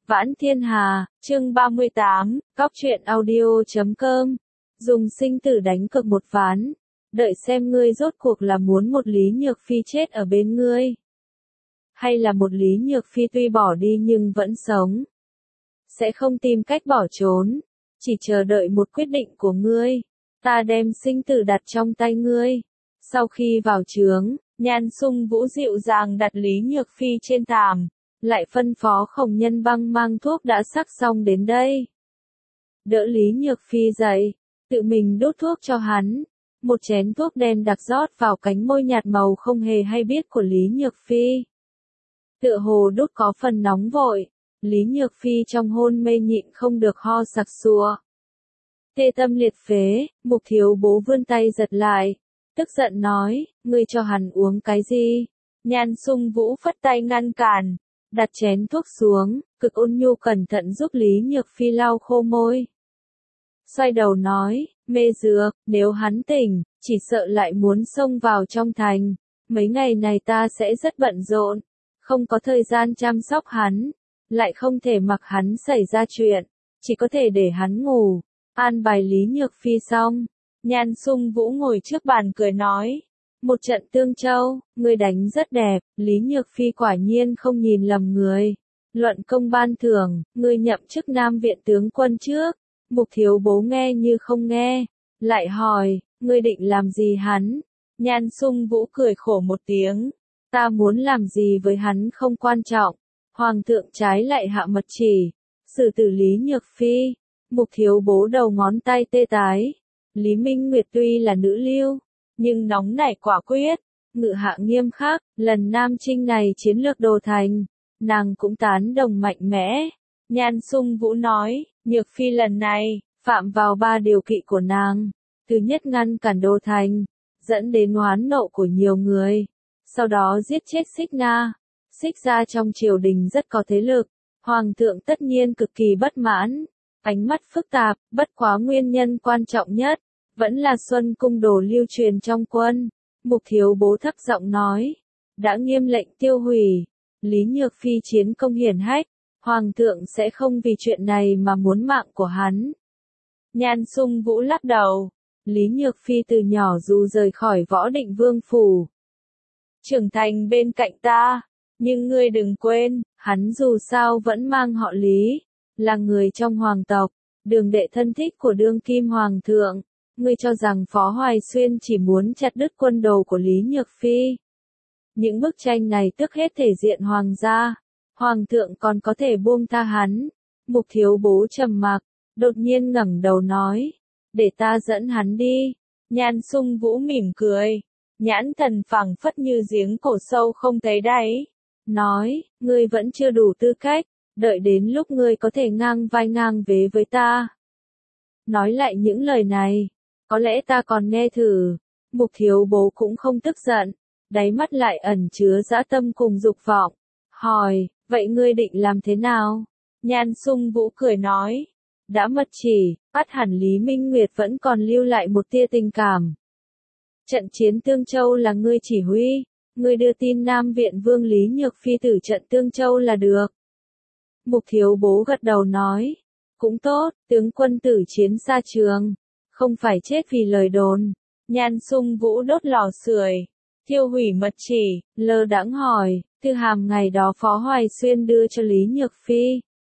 Vãn Thiên Hà, chương 38, Cóc truyện audio.com. Dùng sinh tử đánh cược một ván. Đợi xem ngươi rốt cuộc là muốn một Lý Nhược Phi chết ở bên ngươi, hay là một Lý Nhược Phi tuy bỏ đi nhưng vẫn sống. Sẽ không tìm cách bỏ trốn, chỉ chờ đợi một quyết định của ngươi. Ta đem sinh tử đặt trong tay ngươi. Sau khi vào trướng, Nhan Sung Vũ dịu dàng đặt Lý Nhược Phi trên thảm, lại phân phó Khổng Nhân Băng mang thuốc đã sắc xong đến đây. Đỡ Lý Nhược Phi dậy, tự mình đút thuốc cho hắn. Một chén thuốc đen đặc rót vào cánh môi nhạt màu không hề hay biết của Lý Nhược Phi. Tựa hồ đút có phần nóng vội, Lý Nhược Phi trong hôn mê nhịn không được ho sặc sụa. Tê tâm liệt phế, Mục Thiếu Bố vươn tay giật lại, tức giận nói, ngươi cho hắn uống cái gì? Nhan Sung Vũ phất tay ngăn cản, đặt chén thuốc xuống, cực ôn nhu cẩn thận giúp Lý Nhược Phi lau khô môi. Xoay đầu nói, mê dược, nếu hắn tỉnh, chỉ sợ lại muốn xông vào trong thành. Mấy ngày này ta sẽ rất bận rộn, không có thời gian chăm sóc hắn, lại không thể mặc hắn xảy ra chuyện, chỉ có thể để hắn ngủ. An bài Lý Nhược Phi xong, Nhan Sung Vũ ngồi trước bàn cười nói, một trận Tương Châu, ngươi đánh rất đẹp. Lý Nhược Phi quả nhiên không nhìn lầm người. Luận công ban thưởng, ngươi nhậm chức Nam Viện tướng quân trước. Mục Thiếu Bố nghe như không nghe, lại hỏi, ngươi định làm gì hắn? Nhan Sung Vũ cười khổ một tiếng, ta muốn làm gì với hắn không quan trọng. Hoàng thượng trái lại hạ mật chỉ, xử tử Lý Nhược Phi. Mục Thiếu Bố đầu ngón tay tê tái. Lý Minh Nguyệt tuy là nữ lưu, nhưng nóng nảy quả quyết, ngự hạ nghiêm khắc. Lần Nam Chinh này chiến lược đồ thành, nàng cũng tán đồng mạnh mẽ. Nhan Sung Vũ nói, Nhược Phi lần này, phạm vào 3 điều kỵ của nàng. Thứ nhất, ngăn cản đồ thành, dẫn đến oán nộ của nhiều người. Sau đó giết chết Xích Na. Xích gia trong triều đình rất có thế lực, Hoàng thượng tất nhiên cực kỳ bất mãn. Ánh mắt phức tạp, bất quá nguyên nhân quan trọng nhất, vẫn là Xuân Cung đồ lưu truyền trong quân. Mục Thiếu Bố thấp giọng nói, đã nghiêm lệnh tiêu hủy. Lý Nhược Phi chiến công hiển hách, Hoàng thượng sẽ không vì chuyện này mà muốn mạng của hắn. Nhan Sung Vũ lắc đầu, Lý Nhược Phi từ nhỏ dù rời khỏi Võ Định Vương phủ, trưởng thành bên cạnh ta, nhưng ngươi đừng quên, hắn dù sao vẫn mang họ Lý, là người trong hoàng tộc, đường đệ thân thích của đương kim hoàng thượng. Ngươi cho rằng Phó Hoài Xuyên chỉ muốn chặt đứt quân đồ của Lý Nhược Phi? Những bức tranh này tước hết thể diện hoàng gia, Hoàng thượng còn có thể buông tha hắn. Mục Thiếu Bố trầm mặc, đột nhiên ngẩng đầu nói, để ta dẫn hắn đi. Nhan Sung Vũ mỉm cười, nhãn thần phẳng phất như giếng cổ sâu không thấy đáy. Nói, ngươi vẫn chưa đủ tư cách, đợi đến lúc ngươi có thể ngang vai ngang vế với ta. Nói lại những lời này, có lẽ ta còn nghe thử. Mục Thiếu Bố cũng không tức giận, đáy mắt lại ẩn chứa dã tâm cùng dục vọng. Hỏi, vậy ngươi định làm thế nào? Nhan Sung Vũ cười nói, đã mật chỉ, ắt hẳn Lý Minh Nguyệt vẫn còn lưu lại một tia tình cảm. Trận chiến Tương Châu là ngươi chỉ huy, ngươi đưa tin Nam Viện Vương Lý Nhược Phi tử trận Tương Châu là được. Mục Thiếu Bố gật đầu nói, cũng tốt, tướng quân tử chiến xa trường, không phải chết vì lời đồn. Nhan Sung Vũ đốt lò sưởi, thiêu hủy mật chỉ, lơ đãng hỏi, thư hàm ngày đó Phó Hoài Xuyên đưa cho Lý Nhược Phi,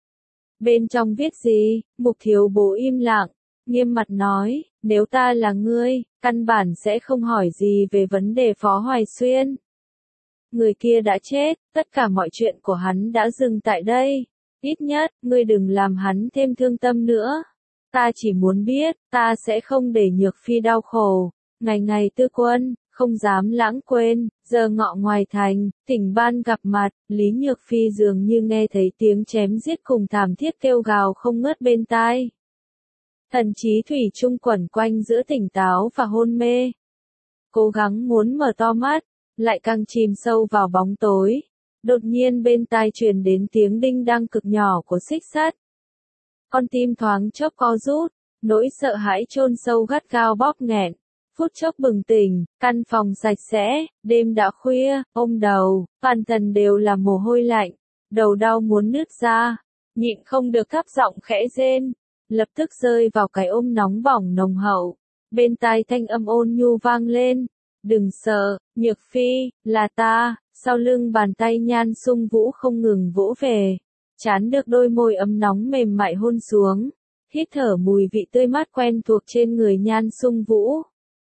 bên trong viết gì? Mục Thiếu Bố im lặng, nghiêm mặt nói, nếu ta là ngươi, căn bản sẽ không hỏi gì về vấn đề Phó Hoài Xuyên. Người kia đã chết, tất cả mọi chuyện của hắn đã dừng tại đây. Ít nhất, ngươi đừng làm hắn thêm thương tâm nữa. Ta chỉ muốn biết, ta sẽ không để Nhược Phi đau khổ. Ngày ngày tư quân, không dám lãng quên. Giờ ngọ ngoài thành, Tỉnh Ban gặp mặt, Lý Nhược Phi dường như nghe thấy tiếng chém giết cùng thảm thiết kêu gào không ngớt bên tai. Thần trí thủy chung quẩn quanh giữa tỉnh táo và hôn mê. Cố gắng muốn mở to mắt, lại càng chìm sâu vào bóng tối. Đột nhiên bên tai truyền đến tiếng đinh đang cực nhỏ của xích sắt. Con tim thoáng chốc co rút, nỗi sợ hãi chôn sâu gắt gao bóp nghẹn. Phút chốc bừng tỉnh, căn phòng sạch sẽ, đêm đã khuya, ôm đầu, toàn thân đều là mồ hôi lạnh, đầu đau muốn nứt ra. nhịn không được thấp giọng khẽ rên, lập tức rơi vào cái ôm nóng bỏng nồng hậu. Bên tai thanh âm ôn nhu vang lên, đừng sợ, Nhược Phi, là ta. Sau lưng bàn tay Nhan Sung Vũ không ngừng vỗ về, chán được đôi môi ấm nóng mềm mại hôn xuống, hít thở mùi vị tươi mát quen thuộc trên người Nhan Sung Vũ.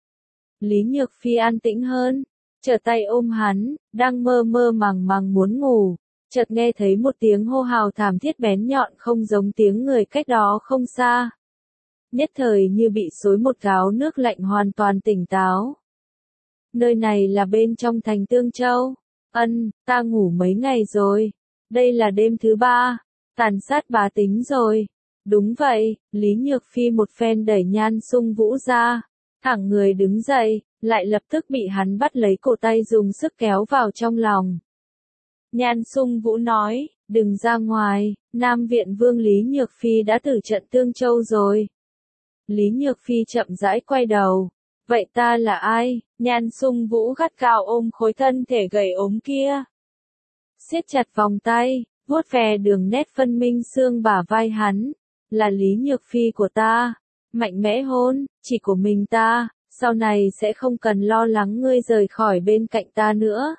Lý Nhược Phi an tĩnh hơn, trở tay ôm hắn, đang mơ mơ màng màng muốn ngủ, chợt nghe thấy một tiếng hô hào thảm thiết bén nhọn không giống tiếng người cách đó không xa. Nhất thời như bị xối một gáo nước lạnh hoàn toàn tỉnh táo. Nơi này là bên trong thành Tương Châu. Ta ngủ mấy ngày rồi. Đây là đêm thứ 3. Tàn sát bá tính rồi. Đúng vậy, Lý Nhược Phi một phen đẩy Nhan Sung Vũ ra. Thẳng người đứng dậy, lại lập tức bị hắn bắt lấy cổ tay dùng sức kéo vào trong lòng. Nhan Sung Vũ nói, đừng ra ngoài, Nam Viện Vương Lý Nhược Phi đã tử trận Tương Châu rồi. Lý Nhược Phi chậm rãi quay đầu. Vậy ta là ai? Nhan Sung Vũ gắt gao ôm khối thân thể gầy ốm kia. Siết chặt vòng tay, vuốt ve đường nét phân minh xương bả vai hắn. Là Lý Nhược Phi của ta. Mạnh mẽ hôn, chỉ của mình ta, sau này sẽ không cần lo lắng ngươi rời khỏi bên cạnh ta nữa.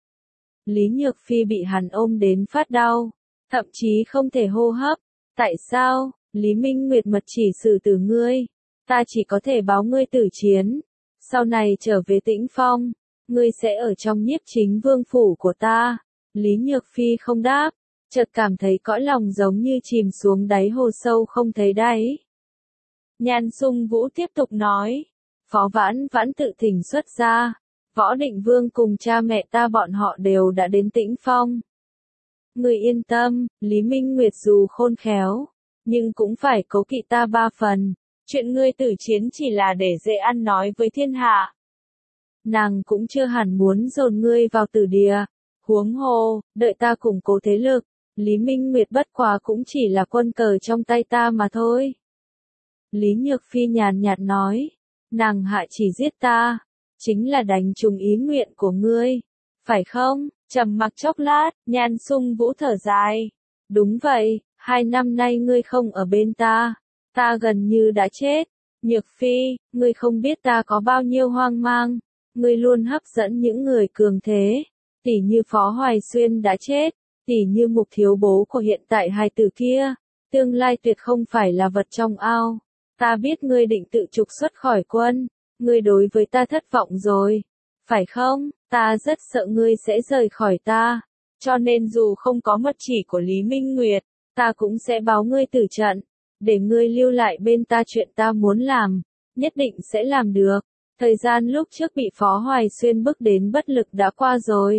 Lý Nhược Phi bị hắn ôm đến phát đau, thậm chí không thể hô hấp. Tại sao? Lý Minh Nguyệt mật chỉ xử tử ngươi. Ta chỉ có thể báo ngươi tử chiến. Sau này trở về Tĩnh Phong, ngươi sẽ ở trong Nhiếp Chính Vương phủ của ta. Lý Nhược Phi không đáp, chợt cảm thấy cõi lòng giống như chìm xuống đáy hồ sâu không thấy đáy. Nhan Sung Vũ tiếp tục nói, Phó Vãn Vãn tự thỉnh xuất ra, Võ Định Vương cùng cha mẹ ta bọn họ đều đã đến Tĩnh Phong. Ngươi yên tâm, Lý Minh Nguyệt dù khôn khéo, nhưng cũng phải cố kỵ ta 3 phần. Chuyện ngươi tử chiến chỉ là để dễ ăn nói với thiên hạ. Nàng cũng chưa hẳn muốn dồn ngươi vào tử địa. Huống hồ, đợi ta củng cố thế lực, Lý Minh Nguyệt bất quá cũng chỉ là quân cờ trong tay ta mà thôi. Lý Nhược Phi nhàn nhạt nói, nàng hạ chỉ giết ta, chính là đánh trúng ý nguyện của ngươi, phải không? Trầm mặc chốc lát, Nhan Sung Vũ thở dài. Đúng vậy, 2 năm nay ngươi không ở bên ta. Ta gần như đã chết. Nhược Phi, ngươi không biết ta có bao nhiêu hoang mang. Ngươi luôn hấp dẫn những người cường thế. Tỉ như Phó Hoài Xuyên đã chết. Tỉ như Mục Thiếu Bố của hiện tại hài tử kia. Tương lai tuyệt không phải là vật trong ao. Ta biết ngươi định tự trục xuất khỏi quân. Ngươi đối với ta thất vọng rồi. Phải không? Ta rất sợ ngươi sẽ rời khỏi ta. Cho nên dù không có mật chỉ của Lý Minh Nguyệt, ta cũng sẽ báo ngươi tử trận. Để ngươi lưu lại bên ta, chuyện ta muốn làm, nhất định sẽ làm được. Thời gian lúc trước bị Phó Hoài Xuyên bức đến bất lực đã qua rồi.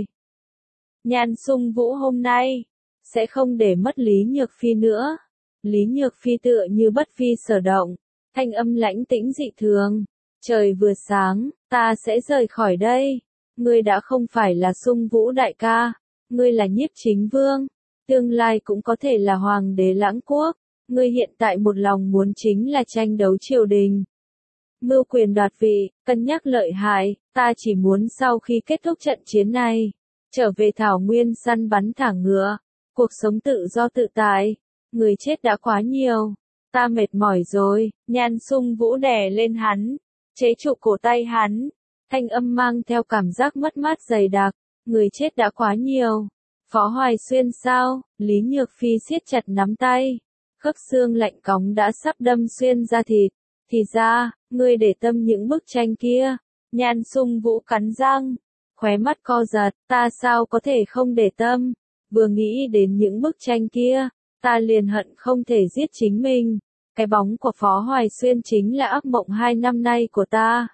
Nhan Sung Vũ hôm nay sẽ không để mất Lý Nhược Phi nữa. Lý Nhược Phi tựa như bất phi sở động, thanh âm lãnh tĩnh dị thường. Trời vừa sáng, ta sẽ rời khỏi đây. Ngươi đã không phải là Sung Vũ đại ca, ngươi là Nhiếp Chính Vương, tương lai cũng có thể là Hoàng đế Lãng Quốc. Ngươi hiện tại một lòng muốn chính là tranh đấu triều đình, mưu quyền đoạt vị, cân nhắc lợi hại. Ta chỉ muốn sau khi kết thúc trận chiến này, trở về thảo nguyên săn bắn thả ngựa, cuộc sống tự do tự tại. Người chết đã quá nhiều, ta mệt mỏi rồi. Nhan Sung Vũ đè lên hắn, chế trụ cổ tay hắn, thanh âm mang theo cảm giác mất mát dày đặc. Người chết đã quá nhiều. Phó Hoài Xuyên sao? Lý Nhược Phi siết chặt nắm tay. Khớp xương lạnh cóng đã sắp đâm xuyên da thịt. Thì ra, ngươi để tâm những bức tranh kia. Nhan Sung Vũ cắn răng, khóe mắt co giật, ta sao có thể không để tâm. Vừa nghĩ đến những bức tranh kia, ta liền hận không thể giết chính mình. Cái bóng của Phó Hoài Xuyên chính là ác mộng 2 năm nay của ta.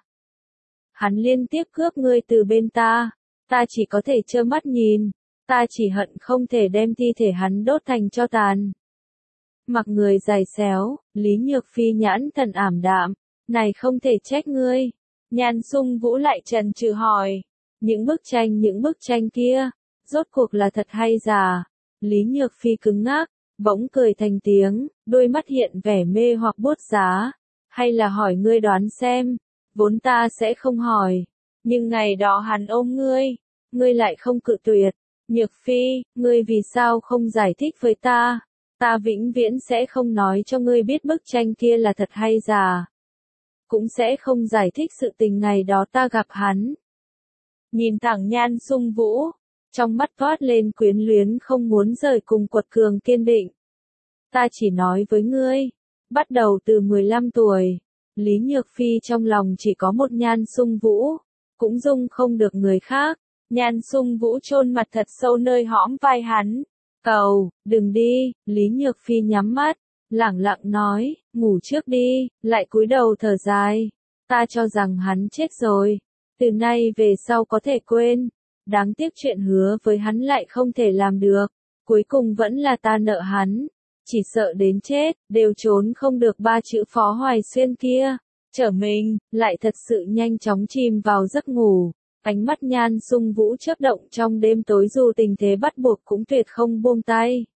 Hắn liên tiếp cướp ngươi từ bên ta. Ta chỉ có thể trơ mắt nhìn. Ta chỉ hận không thể đem thi thể hắn đốt thành tro tàn. Mặc người dài xéo, Lý Nhược Phi nhãn thần ảm đạm. Này không thể trách ngươi. Nhan Sung Vũ lại trần trừ hỏi. Những bức tranh kia, rốt cuộc là thật hay giả? Lý Nhược Phi cứng ngắc, bỗng cười thành tiếng, đôi mắt hiện vẻ mê hoặc bút giá. Hay là hỏi ngươi đoán xem? Vốn ta sẽ không hỏi. Nhưng ngày đó hắn ôm ngươi lại không cự tuyệt. Nhược Phi, ngươi vì sao không giải thích với ta? ta vĩnh viễn sẽ không nói cho ngươi biết bức tranh kia là thật hay giả. Cũng sẽ không giải thích sự tình ngày đó ta gặp hắn. Nhìn thẳng Nhan Sung Vũ, trong mắt toát lên quyến luyến không muốn rời cùng quật cường kiên định. Ta chỉ nói với ngươi, bắt đầu từ 15 tuổi, Lý Nhược Phi trong lòng chỉ có một Nhan Sung Vũ, cũng dung không được người khác. Nhan Sung Vũ chôn mặt thật sâu nơi hõm vai hắn. Cầu, đừng đi, Lý Nhược Phi nhắm mắt, lẳng lặng nói, ngủ trước đi, lại cúi đầu thở dài. Ta cho rằng hắn chết rồi, từ nay về sau có thể quên. Đáng tiếc chuyện hứa với hắn lại không thể làm được, cuối cùng vẫn là ta nợ hắn. Chỉ sợ đến chết, đều trốn không được ba chữ Phó Hoài Xuyên kia. Trở mình, lại thật sự nhanh chóng chìm vào giấc ngủ. Ánh mắt Nhan Sung Vũ chớp động trong đêm tối dù tình thế bắt buộc cũng tuyệt không buông tay.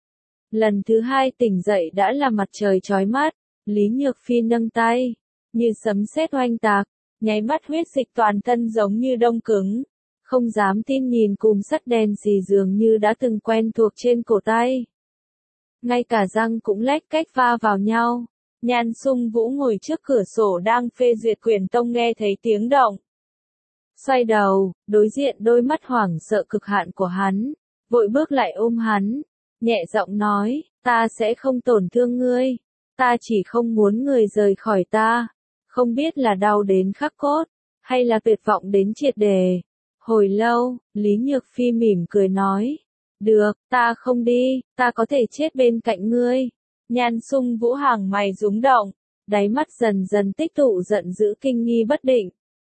Lần thứ hai tỉnh dậy đã là mặt trời chói mắt, Lý Nhược Phi nâng tay, như sấm sét oanh tạc, nháy mắt huyết dịch toàn thân giống như đông cứng. Không dám tin nhìn cùm sắt đen xì dường như đã từng quen thuộc trên cổ tay. Ngay cả răng cũng lách cách va vào nhau. Nhan Sung Vũ ngồi trước cửa sổ đang phê duyệt quyển tông nghe thấy tiếng động. Xoay đầu, đối diện đôi mắt hoảng sợ cực hạn của hắn, vội bước lại ôm hắn, nhẹ giọng nói, ta sẽ không tổn thương ngươi, ta chỉ không muốn người rời khỏi ta, không biết là đau đến khắc cốt, hay là tuyệt vọng đến triệt đề. Hồi lâu, Lý Nhược Phi mỉm cười nói, được, ta không đi, ta có thể chết bên cạnh ngươi. Nhan Sung Vũ hàng mày rúng động, đáy mắt dần dần tích tụ giận dữ kinh nghi bất định.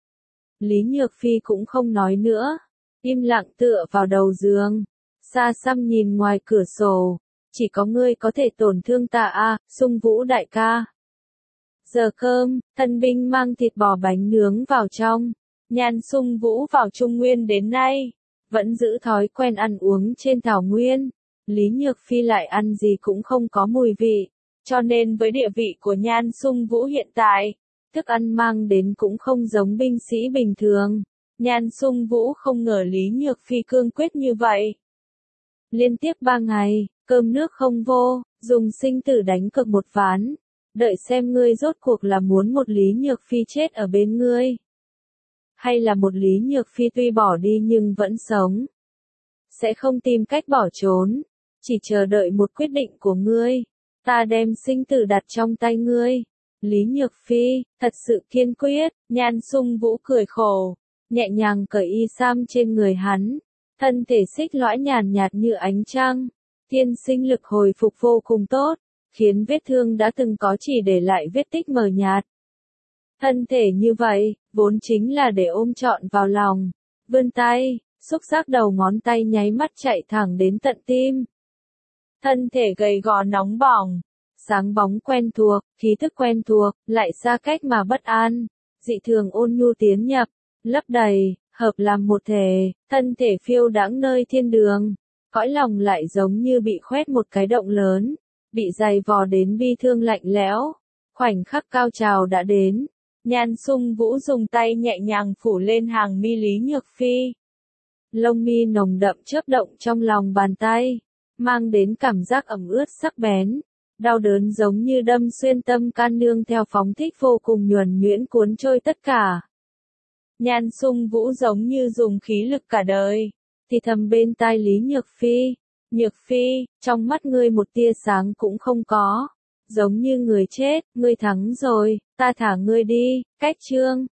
Lý Nhược Phi cũng không nói nữa, im lặng tựa vào đầu giường, xa xăm nhìn ngoài cửa sổ, chỉ có ngươi có thể tổn thương ta à, Sung Vũ đại ca. Giờ cơm, thân binh mang thịt bò bánh nướng vào trong. Nhan Sung Vũ vào Trung Nguyên đến nay, vẫn giữ thói quen ăn uống trên thảo nguyên. Lý Nhược Phi lại ăn gì cũng không có mùi vị, cho nên với địa vị của Nhan Sung Vũ hiện tại, thức ăn mang đến cũng không giống binh sĩ bình thường. Nhan Sung Vũ không ngờ Lý Nhược Phi cương quyết như vậy. Liên tiếp 3 ngày, cơm nước không vô, dùng sinh tử đánh cược một ván. Đợi xem ngươi rốt cuộc là muốn một Lý Nhược Phi chết ở bên ngươi, hay là một Lý Nhược Phi tuy bỏ đi nhưng vẫn sống. Sẽ không tìm cách bỏ trốn, chỉ chờ đợi một quyết định của ngươi. Ta đem sinh tử đặt trong tay ngươi. Lý Nhược Phi, thật sự kiên quyết. Nhan Sung Vũ cười khổ, nhẹ nhàng cởi y sam trên người hắn. Thân thể xích lõa nhàn nhạt như ánh trăng. Tiên sinh lực hồi phục vô cùng tốt, khiến vết thương đã từng có chỉ để lại vết tích mờ nhạt. Thân thể như vậy, vốn chính là để ôm trọn vào lòng. Vươn tay, xúc giác đầu ngón tay nháy mắt chạy thẳng đến tận tim. Thân thể gầy gò nóng bỏng, sáng bóng quen thuộc, khí thức quen thuộc, lại xa cách mà bất an. Dị thường ôn nhu tiến nhập, lấp đầy, hợp làm một thể, thân thể phiêu đãng nơi thiên đường. Cõi lòng lại giống như bị khoét một cái động lớn, bị dày vò đến bi thương lạnh lẽo. Khoảnh khắc cao trào đã đến. Nhan Sung Vũ dùng tay nhẹ nhàng phủ lên hàng mi Lý Nhược Phi. Lông mi nồng đậm chớp động trong lòng bàn tay, mang đến cảm giác ẩm ướt sắc bén, đau đớn giống như đâm xuyên tâm can nương theo phóng thích vô cùng nhuần nhuyễn cuốn trôi tất cả. Nhan Sung Vũ giống như dùng khí lực cả đời, thì thầm bên tai Lý Nhược Phi, Nhược Phi, trong mắt ngươi một tia sáng cũng không có. Giống như người chết, ngươi thắng rồi, ta thả ngươi đi. Cách chương